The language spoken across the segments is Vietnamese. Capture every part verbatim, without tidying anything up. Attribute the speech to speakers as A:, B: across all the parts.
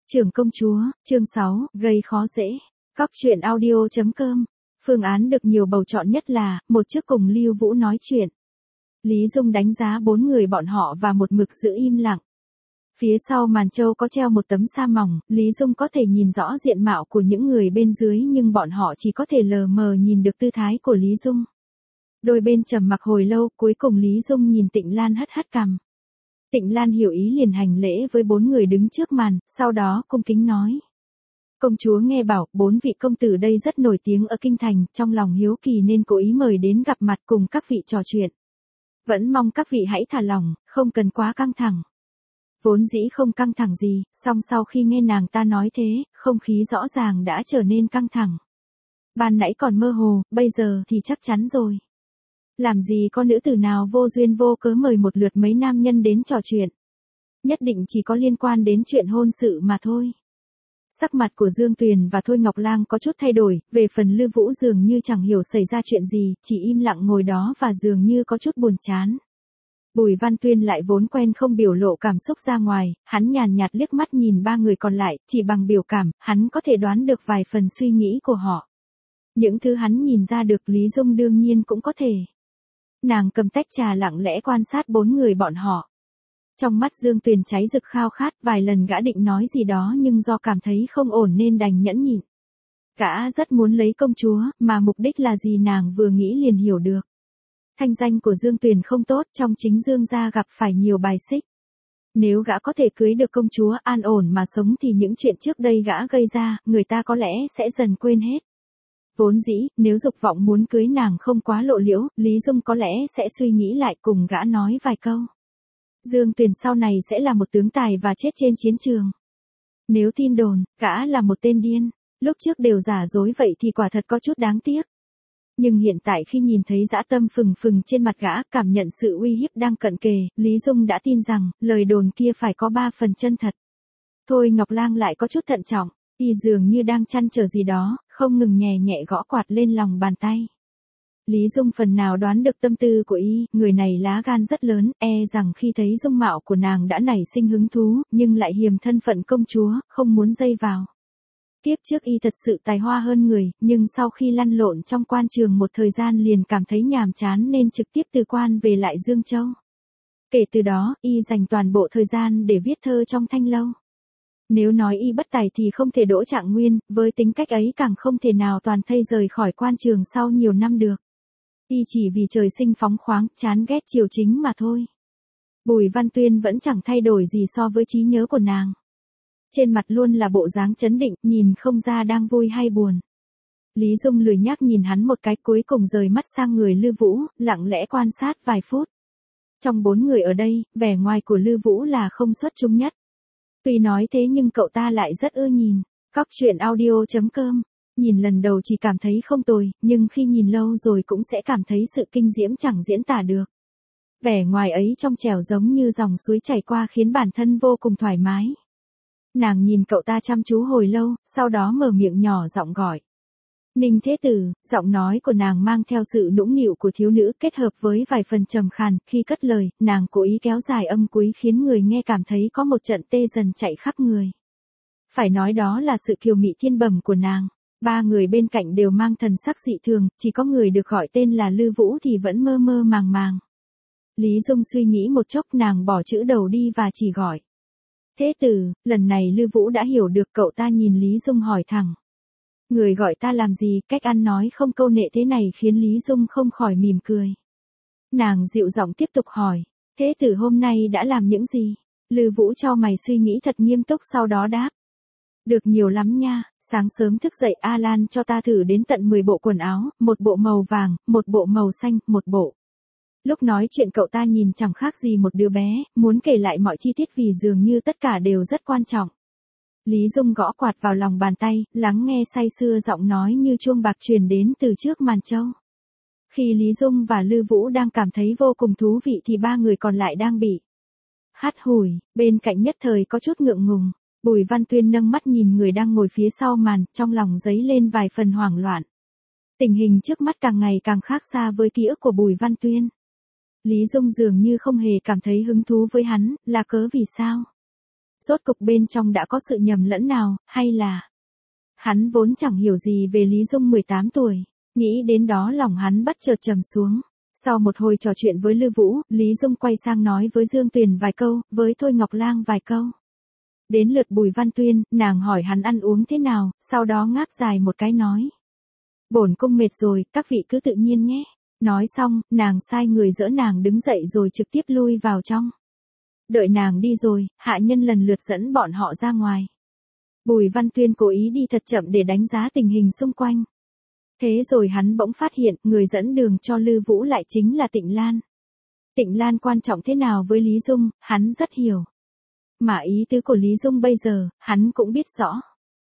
A: Trưởng công chúa, chương sáu, gây khó dễ. Cóc truyện audio chấm com. Phương án được nhiều bầu chọn nhất là, một chiếc cùng Lưu Vũ nói chuyện. Lý Dung đánh giá bốn người bọn họ và một mực giữ im lặng. Phía sau màn trâu có treo một tấm sa mỏng, Lý Dung có thể nhìn rõ diện mạo của những người bên dưới nhưng bọn họ chỉ có thể lờ mờ nhìn được tư thái của Lý Dung. Đôi bên trầm mặc hồi lâu, cuối cùng Lý Dung nhìn Tịnh Lan hất hất cằm. Tịnh Lan hiểu ý liền hành lễ với bốn người đứng trước màn, sau đó cung kính nói. Công chúa nghe bảo, bốn vị công tử đây rất nổi tiếng ở kinh thành, trong lòng hiếu kỳ nên cố ý mời đến gặp mặt cùng các vị trò chuyện. Vẫn mong các vị hãy thả lòng, không cần quá căng thẳng. Vốn dĩ không căng thẳng gì, song sau khi nghe nàng ta nói thế, không khí rõ ràng đã trở nên căng thẳng. Ban nãy còn mơ hồ, bây giờ thì chắc chắn rồi. Làm gì có nữ tử nào vô duyên vô cớ mời một lượt mấy nam nhân đến trò chuyện. Nhất định chỉ có liên quan đến chuyện hôn sự mà thôi. Sắc mặt của Dương Tuyền và Thôi Ngọc Lang có chút thay đổi, về phần Lư Vũ dường như chẳng hiểu xảy ra chuyện gì, chỉ im lặng ngồi đó và dường như có chút buồn chán. Bùi Văn Tuyên lại vốn quen không biểu lộ cảm xúc ra ngoài, hắn nhàn nhạt liếc mắt nhìn ba người còn lại, chỉ bằng biểu cảm, hắn có thể đoán được vài phần suy nghĩ của họ. Những thứ hắn nhìn ra được Lý Dung đương nhiên cũng có thể. Nàng cầm tách trà lặng lẽ quan sát bốn người bọn họ. Trong mắt Dương Tuyền cháy rực khao khát, vài lần gã định nói gì đó nhưng do cảm thấy không ổn nên đành nhẫn nhịn. Gã rất muốn lấy công chúa, mà mục đích là gì nàng vừa nghĩ liền hiểu được. Thanh danh của Dương Tuyền không tốt, trong chính Dương gia gặp phải nhiều bài xích. Nếu gã có thể cưới được công chúa an ổn mà sống thì những chuyện trước đây gã gây ra, người ta có lẽ sẽ dần quên hết. Vốn dĩ, nếu dục vọng muốn cưới nàng không quá lộ liễu, Lý Dung có lẽ sẽ suy nghĩ lại cùng gã nói vài câu. Dương Tuyền sau này sẽ là một tướng tài và chết trên chiến trường. Nếu tin đồn, gã là một tên điên, lúc trước đều giả dối vậy thì quả thật có chút đáng tiếc. Nhưng hiện tại khi nhìn thấy dã tâm phừng phừng trên mặt gã, cảm nhận sự uy hiếp đang cận kề, Lý Dung đã tin rằng, lời đồn kia phải có ba phần chân thật. Thôi Ngọc Lang lại có chút thận trọng, y dường như đang trăn trở gì đó, không ngừng nhẹ nhẹ gõ quạt lên lòng bàn tay. Lý Dung phần nào đoán được tâm tư của y, người này lá gan rất lớn, e rằng khi thấy dung mạo của nàng đã nảy sinh hứng thú, nhưng lại hiềm thân phận công chúa, không muốn dây vào. Tiếp trước y thật sự tài hoa hơn người, nhưng sau khi lăn lộn trong quan trường một thời gian liền cảm thấy nhàm chán nên trực tiếp từ quan về lại Dương Châu. Kể từ đó, y dành toàn bộ thời gian để viết thơ trong thanh lâu. Nếu nói y bất tài thì không thể đỗ Trạng Nguyên, với tính cách ấy càng không thể nào toàn thây rời khỏi quan trường sau nhiều năm được. Y chỉ vì trời sinh phóng khoáng, chán ghét triều chính mà thôi. Bùi Văn Tuyên vẫn chẳng thay đổi gì so với trí nhớ của nàng. Trên mặt luôn là bộ dáng trấn định, nhìn không ra đang vui hay buồn. Lý Dung lười nhác nhìn hắn một cái, cuối cùng rời mắt sang người Lư Vũ, lặng lẽ quan sát vài phút. Trong bốn người ở đây, vẻ ngoài của Lư Vũ là không xuất chúng nhất. Tuy nói thế nhưng cậu ta lại rất ưa nhìn. Cóc truyện audio chấm com. Nhìn lần đầu chỉ cảm thấy không tồi, nhưng khi nhìn lâu rồi cũng sẽ cảm thấy sự kinh diễm chẳng diễn tả được. Vẻ ngoài ấy trong trẻo giống như dòng suối chảy qua khiến bản thân vô cùng thoải mái. Nàng nhìn cậu ta chăm chú hồi lâu, sau đó mở miệng nhỏ giọng gọi. Ninh Thế Tử, giọng nói của nàng mang theo sự nũng nịu của thiếu nữ kết hợp với vài phần trầm khàn, khi cất lời, nàng cố ý kéo dài âm cuối khiến người nghe cảm thấy có một trận tê dần chạy khắp người. Phải nói đó là sự kiều mị thiên bẩm của nàng. Ba người bên cạnh đều mang thần sắc dị thường, chỉ có người được gọi tên là Lư Vũ thì vẫn mơ mơ màng màng. Lý Dung suy nghĩ một chốc, nàng bỏ chữ đầu đi và chỉ gọi. Thế tử, lần này Lư Vũ đã hiểu được, cậu ta nhìn Lý Dung hỏi thẳng. Người gọi ta làm gì, cách ăn nói không câu nệ thế này khiến Lý Dung không khỏi mỉm cười. Nàng dịu giọng tiếp tục hỏi, thế tử hôm nay đã làm những gì? Lư Vũ cho mày suy nghĩ thật nghiêm túc sau đó đáp. Được nhiều lắm nha, sáng sớm thức dậy A Lan cho ta thử đến tận mười bộ quần áo, một bộ màu vàng, một bộ màu xanh, một bộ. Lúc nói chuyện cậu ta nhìn chẳng khác gì một đứa bé, muốn kể lại mọi chi tiết vì dường như tất cả đều rất quan trọng. Lý Dung gõ quạt vào lòng bàn tay, lắng nghe say sưa giọng nói như chuông bạc truyền đến từ trước màn trâu. Khi Lý Dung và Lư Vũ đang cảm thấy vô cùng thú vị thì ba người còn lại đang bị hắt hủi, bên cạnh nhất thời có chút ngượng ngùng. Bùi Văn Tuyên nâng mắt nhìn người đang ngồi phía sau màn, trong lòng dấy lên vài phần hoảng loạn. Tình hình trước mắt càng ngày càng khác xa với ký ức của Bùi Văn Tuyên. Lý Dung dường như không hề cảm thấy hứng thú với hắn, là cớ vì sao? Rốt cục bên trong đã có sự nhầm lẫn nào, hay là... Hắn vốn chẳng hiểu gì về Lý Dung mười tám tuổi, nghĩ đến đó lòng hắn bắt chợt trầm xuống. Sau một hồi trò chuyện với Lư Vũ, Lý Dung quay sang nói với Dương Tuyền vài câu, với Thôi Ngọc Lang vài câu. Đến lượt Bùi Văn Tuyên, nàng hỏi hắn ăn uống thế nào, sau đó ngáp dài một cái nói. Bổn cung mệt rồi, các vị cứ tự nhiên nhé. Nói xong, nàng sai người dỡ nàng đứng dậy rồi trực tiếp lui vào trong. Đợi nàng đi rồi, hạ nhân lần lượt dẫn bọn họ ra ngoài. Bùi Văn Tuyên cố ý đi thật chậm để đánh giá tình hình xung quanh. Thế rồi hắn bỗng phát hiện, người dẫn đường cho Lư Vũ lại chính là Tịnh Lan. Tịnh Lan quan trọng thế nào với Lý Dung, hắn rất hiểu. Mà ý tứ của Lý Dung bây giờ, hắn cũng biết rõ.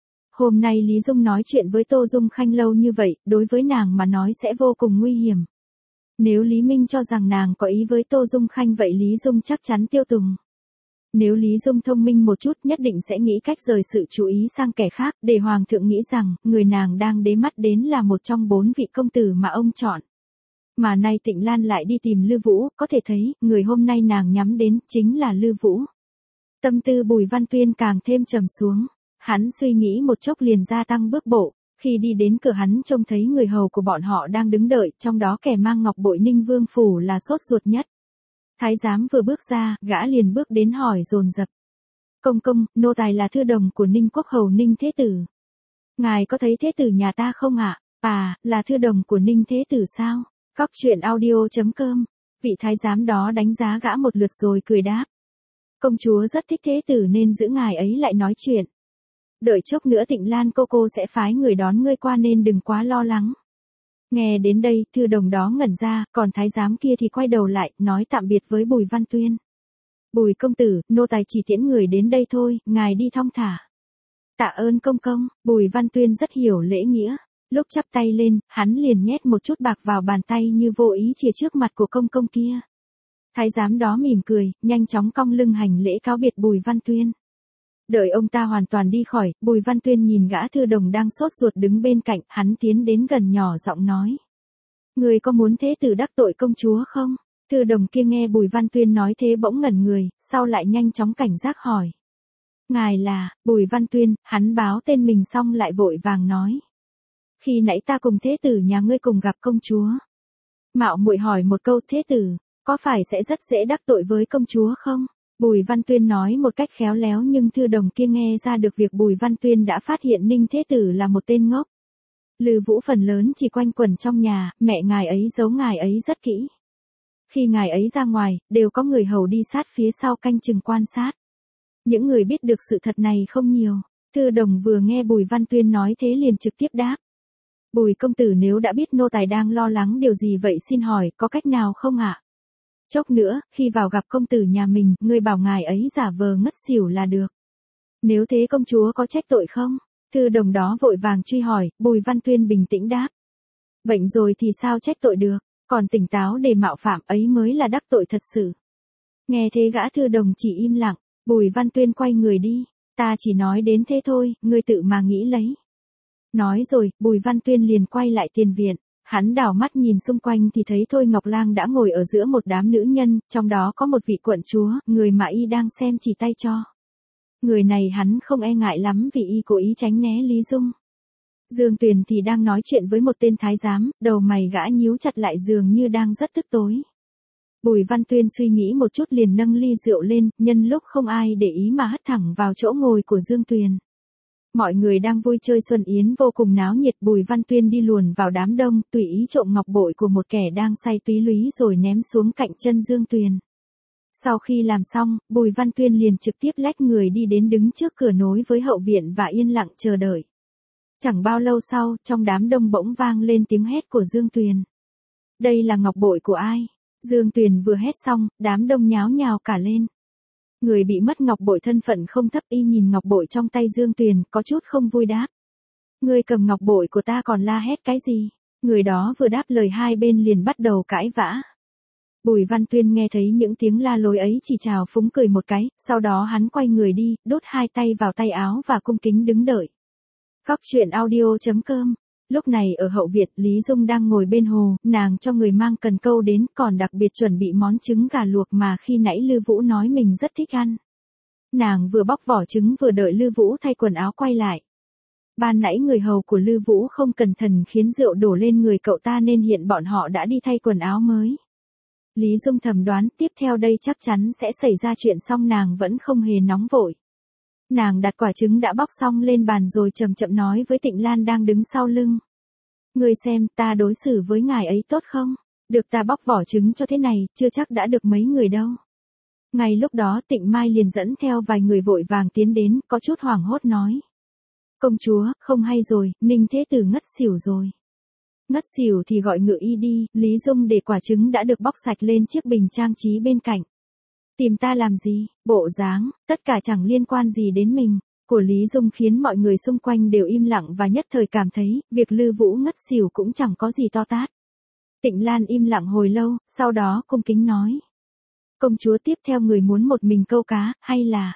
A: Hôm nay Lý Dung nói chuyện với Tô Dung Khanh lâu như vậy, đối với nàng mà nói sẽ vô cùng nguy hiểm. Nếu Lý Minh cho rằng nàng có ý với Tô Dung Khanh vậy Lý Dung chắc chắn tiêu tùng. Nếu Lý Dung thông minh một chút nhất định sẽ nghĩ cách rời sự chú ý sang kẻ khác để Hoàng thượng nghĩ rằng người nàng đang đế mắt đến là một trong bốn vị công tử mà ông chọn. Mà nay Tịnh Lan lại đi tìm Lư Vũ, có thể thấy người hôm nay nàng nhắm đến chính là Lư Vũ. Tâm tư Bùi Văn Tuyên càng thêm trầm xuống, hắn suy nghĩ một chốc liền gia tăng bước bộ. Khi đi đến cửa hắn trông thấy người hầu của bọn họ đang đứng đợi, trong đó kẻ mang ngọc bội Ninh Vương phủ là sốt ruột nhất. Thái giám vừa bước ra, gã liền bước đến hỏi dồn dập. Công công, nô tài là thư đồng của Ninh Quốc hầu Ninh Thế Tử. Ngài có thấy Thế Tử nhà ta không ạ? À? à, là thư đồng của Ninh Thế Tử sao? Cóc truyện audio chấm com. Vị thái giám đó đánh giá gã một lượt rồi cười đáp. Công chúa rất thích Thế Tử nên giữ ngài ấy lại nói chuyện. Đợi chốc nữa Tịnh Lan cô cô sẽ phái người đón ngươi qua nên đừng quá lo lắng. Nghe đến đây, thư đồng đó ngẩn ra, còn thái giám kia thì quay đầu lại, nói tạm biệt với Bùi Văn Tuyên. Bùi công tử, nô tài chỉ tiễn người đến đây thôi, ngài đi thong thả. Tạ ơn công công, Bùi Văn Tuyên rất hiểu lễ nghĩa. Lúc chắp tay lên, hắn liền nhét một chút bạc vào bàn tay như vô ý chìa trước mặt của công công kia. Thái giám đó mỉm cười, nhanh chóng cong lưng hành lễ cáo biệt Bùi Văn Tuyên. Đợi ông ta hoàn toàn đi khỏi, Bùi Văn Tuyên nhìn gã thư đồng đang sốt ruột đứng bên cạnh, hắn tiến đến gần nhỏ giọng nói. Người có muốn Thế Tử đắc tội công chúa không? Thư đồng kia nghe Bùi Văn Tuyên nói thế bỗng ngẩn người, sau lại nhanh chóng cảnh giác hỏi. Ngài là, Bùi Văn Tuyên, hắn báo tên mình xong lại vội vàng nói. Khi nãy ta cùng Thế Tử nhà ngươi cùng gặp công chúa. Mạo muội hỏi một câu Thế Tử, có phải sẽ rất dễ đắc tội với công chúa không? Bùi Văn Tuyên nói một cách khéo léo nhưng thư đồng kia nghe ra được việc Bùi Văn Tuyên đã phát hiện Ninh Thế Tử là một tên ngốc. Lư Vũ phần lớn chỉ quanh quẩn trong nhà, mẹ ngài ấy giấu ngài ấy rất kỹ. Khi ngài ấy ra ngoài, đều có người hầu đi sát phía sau canh chừng quan sát. Những người biết được sự thật này không nhiều. Thư đồng vừa nghe Bùi Văn Tuyên nói thế liền trực tiếp đáp. Bùi công tử nếu đã biết nô tài đang lo lắng điều gì vậy xin hỏi có cách nào không ạ? Chốc nữa, khi vào gặp công tử nhà mình, ngươi bảo ngài ấy giả vờ ngất xỉu là được. Nếu thế công chúa có trách tội không? Thư đồng đó vội vàng truy hỏi, Bùi Văn Tuyên bình tĩnh đáp. Bệnh rồi thì sao trách tội được, còn tỉnh táo để mạo phạm ấy mới là đắc tội thật sự. Nghe thế gã thư đồng chỉ im lặng, Bùi Văn Tuyên quay người đi, ta chỉ nói đến thế thôi, ngươi tự mà nghĩ lấy. Nói rồi, Bùi Văn Tuyên liền quay lại tiền viện. Hắn đảo mắt nhìn xung quanh thì thấy Thôi Ngọc Lang đã ngồi ở giữa một đám nữ nhân, trong đó có một vị quận chúa, người mà y đang xem chỉ tay cho. Người này hắn không e ngại lắm vì y cố ý tránh né Lý Dung. Dương Tuyền thì đang nói chuyện với một tên thái giám, đầu mày gã nhíu chặt lại dường như đang rất tức tối. Bùi Văn Tuyên suy nghĩ một chút liền nâng ly rượu lên, nhân lúc không ai để ý mà hất thẳng vào chỗ ngồi của Dương Tuyền. Mọi người đang vui chơi xuân yến vô cùng náo nhiệt, Bùi Văn Tuyên đi luồn vào đám đông, tùy ý trộm ngọc bội của một kẻ đang say túy lúy rồi ném xuống cạnh chân Dương Tuyền. Sau khi làm xong, Bùi Văn Tuyên liền trực tiếp lách người đi đến đứng trước cửa nối với hậu viện và yên lặng chờ đợi. Chẳng bao lâu sau, trong đám đông bỗng vang lên tiếng hét của Dương Tuyền. Đây là ngọc bội của ai? Dương Tuyền vừa hét xong, đám đông nháo nhào cả lên. Người bị mất ngọc bội thân phận không thấp y nhìn ngọc bội trong tay Dương Tuyền, có chút không vui đáp. Người cầm ngọc bội của ta còn la hét cái gì? Người đó vừa đáp lời hai bên liền bắt đầu cãi vã. Bùi Văn Tuyên nghe thấy những tiếng la lối ấy chỉ chào phúng cười một cái, sau đó hắn quay người đi, đốt hai tay vào tay áo và cung kính đứng đợi. Cóc truyện audio chấm com. Lúc này ở hậu viện, Lý Dung đang ngồi bên hồ, nàng cho người mang cần câu đến, còn đặc biệt chuẩn bị món trứng gà luộc mà khi nãy Lư Vũ nói mình rất thích ăn. Nàng vừa bóc vỏ trứng vừa đợi Lư Vũ thay quần áo quay lại. Ban nãy người hầu của Lư Vũ không cẩn thận khiến rượu đổ lên người cậu ta nên hiện bọn họ đã đi thay quần áo mới. Lý Dung thầm đoán tiếp theo đây chắc chắn sẽ xảy ra chuyện, xong nàng vẫn không hề nóng vội. Nàng đặt quả trứng đã bóc xong lên bàn rồi chậm chậm nói với Tịnh Lan đang đứng sau lưng. Ngươi xem ta đối xử với ngài ấy tốt không? Được ta bóc vỏ trứng cho thế này, chưa chắc đã được mấy người đâu. Ngay lúc đó Tịnh Mai liền dẫn theo vài người vội vàng tiến đến, có chút hoảng hốt nói. Công chúa, không hay rồi, Ninh Thế Tử ngất xỉu rồi. Ngất xỉu thì gọi ngự y đi, Lý Dung để quả trứng đã được bóc sạch lên chiếc bình trang trí bên cạnh. Tìm ta làm gì, bộ dáng, tất cả chẳng liên quan gì đến mình, của Lý Dung khiến mọi người xung quanh đều im lặng và nhất thời cảm thấy, việc Lư Vũ ngất xỉu cũng chẳng có gì to tát. Tịnh Lan im lặng hồi lâu, sau đó cung kính nói. Công chúa tiếp theo người muốn một mình câu cá, hay là...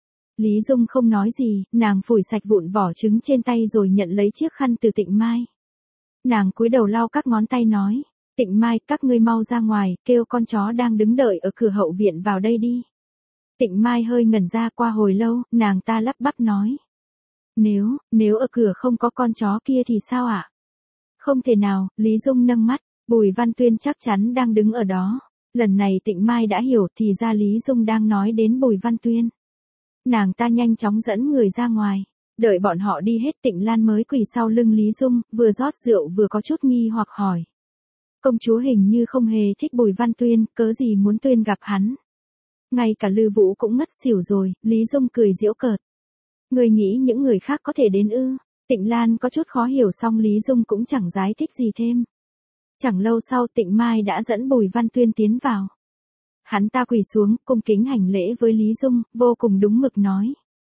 A: Lý Dung không nói gì, nàng phủi sạch vụn vỏ trứng trên tay rồi nhận lấy chiếc khăn từ Tịnh Mai. Nàng cúi đầu lau các ngón tay nói, Tịnh Mai, các ngươi mau ra ngoài, kêu con chó đang đứng đợi ở cửa hậu viện vào đây đi. Tịnh Mai hơi ngẩn ra, qua hồi lâu, nàng ta lắp bắp nói. Nếu, nếu ở cửa không có con chó kia thì sao ạ? Không thể nào, Lý Dung nâng mắt, Bùi Văn Tuyên chắc chắn đang đứng ở đó. Lần này Tịnh Mai đã hiểu thì ra Lý Dung đang nói đến Bùi Văn Tuyên. Nàng ta nhanh chóng dẫn người ra ngoài. Đợi bọn họ đi hết Tịnh Lan mới quỳ sau lưng Lý Dung, vừa rót rượu vừa có chút nghi hoặc hỏi. Công chúa hình như không hề thích Bùi Văn Tuyên, cớ gì muốn Tuyên gặp hắn. Ngay cả Lư Vũ cũng ngất xỉu rồi, Lý Dung cười giễu cợt. Người nghĩ những người khác có thể đến ư? Tịnh Lan có chút khó hiểu, xong Lý Dung cũng chẳng giải thích gì thêm. Chẳng lâu sau Tịnh Mai đã dẫn Bùi Văn Tuyên tiến vào. Hắn ta quỳ xuống, cung kính hành lễ với Lý Dung, vô cùng đúng mực nói.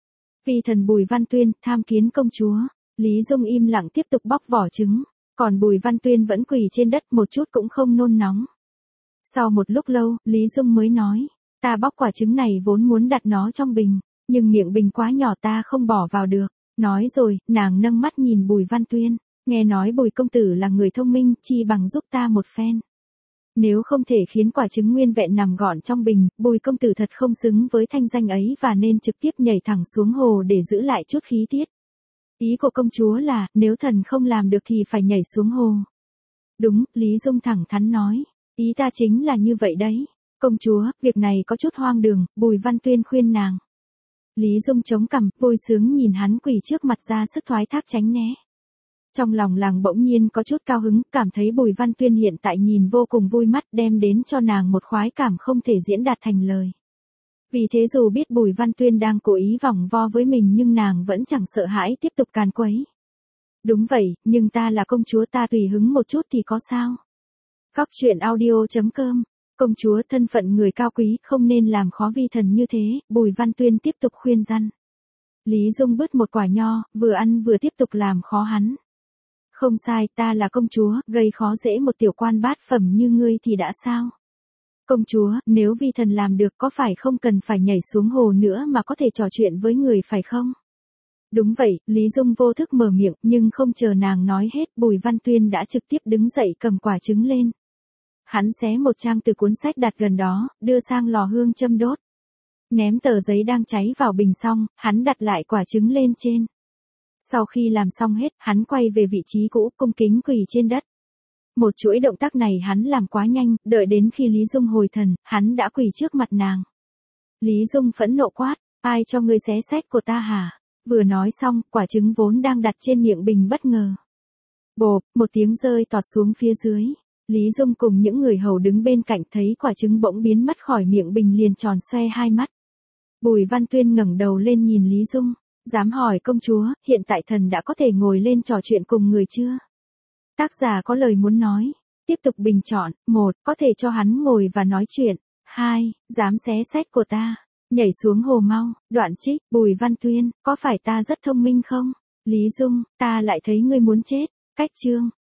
A: Vi thần Bùi Văn Tuyên, tham kiến công chúa. Lý Dung im lặng tiếp tục bóc vỏ trứng, còn Bùi Văn Tuyên vẫn quỳ trên đất một chút cũng không nôn nóng. Sau một lúc lâu, Lý Dung mới nói, ta bóc quả trứng này vốn muốn đặt nó trong bình, nhưng miệng bình quá nhỏ ta không bỏ vào được. Nói rồi, nàng nâng mắt nhìn Bùi Văn Tuyên, nghe nói Bùi công tử là người thông minh, chi bằng giúp ta một phen. Nếu không thể khiến quả trứng nguyên vẹn nằm gọn trong bình, Bùi công tử thật không xứng với thanh danh ấy và nên trực tiếp nhảy thẳng xuống hồ để giữ lại chút khí tiết. Ý của công chúa là, nếu thần không làm được thì phải nhảy xuống hồ. Đúng, Lý Dung thẳng thắn nói, ý ta chính là như vậy đấy. Công chúa, việc này có chút hoang đường, Bùi Văn Tuyên khuyên nàng. Lý Dung chống cằm, vui sướng nhìn hắn quỳ trước mặt ra sức thoái thác tránh né. Trong lòng làng bỗng nhiên có chút cao hứng, cảm thấy Bùi Văn Tuyên hiện tại nhìn vô cùng vui mắt, đem đến cho nàng một khoái cảm không thể diễn đạt thành lời. Vì thế dù biết Bùi Văn Tuyên đang cố ý vòng vo với mình nhưng nàng vẫn chẳng sợ hãi tiếp tục càn quấy. Đúng vậy, nhưng ta là công chúa, ta tùy hứng một chút thì có sao? Góc truyện audio chấm com. Công chúa, thân phận người cao quý, không nên làm khó vi thần như thế, Bùi Văn Tuyên tiếp tục khuyên răn. Lý Dung bứt một quả nho, vừa ăn vừa tiếp tục làm khó hắn. Không sai, ta là công chúa, gây khó dễ một tiểu quan bát phẩm như ngươi thì đã sao? Công chúa, nếu vi thần làm được có phải không cần phải nhảy xuống hồ nữa mà có thể trò chuyện với người phải không? Đúng vậy, Lý Dung vô thức mở miệng, nhưng không chờ nàng nói hết, Bùi Văn Tuyên đã trực tiếp đứng dậy cầm quả trứng lên. Hắn xé một trang từ cuốn sách đặt gần đó, đưa sang lò hương châm đốt. Ném tờ giấy đang cháy vào bình xong, hắn đặt lại quả trứng lên trên. Sau khi làm xong hết, hắn quay về vị trí cũ, cung kính quỳ trên đất. Một chuỗi động tác này hắn làm quá nhanh, đợi đến khi Lý Dung hồi thần, hắn đã quỳ trước mặt nàng. Lý Dung phẫn nộ quát, ai cho ngươi xé sách của ta hả? Vừa nói xong, quả trứng vốn đang đặt trên miệng bình bất ngờ. Bộp, một tiếng rơi tọt xuống phía dưới. Lý Dung cùng những người hầu đứng bên cạnh thấy quả trứng bỗng biến mất khỏi miệng bình liền tròn xoe hai mắt. Bùi Văn Tuyên ngẩng đầu lên nhìn Lý Dung, dám hỏi công chúa, hiện tại thần đã có thể ngồi lên trò chuyện cùng người chưa? Tác giả có lời muốn nói. Tiếp tục bình chọn, một, có thể cho hắn ngồi và nói chuyện. Hai, dám xé sách của ta. Nhảy xuống hồ mau, đoạn trích, Bùi Văn Tuyên, có phải ta rất thông minh không? Lý Dung, ta lại thấy ngươi muốn chết. Cách chương.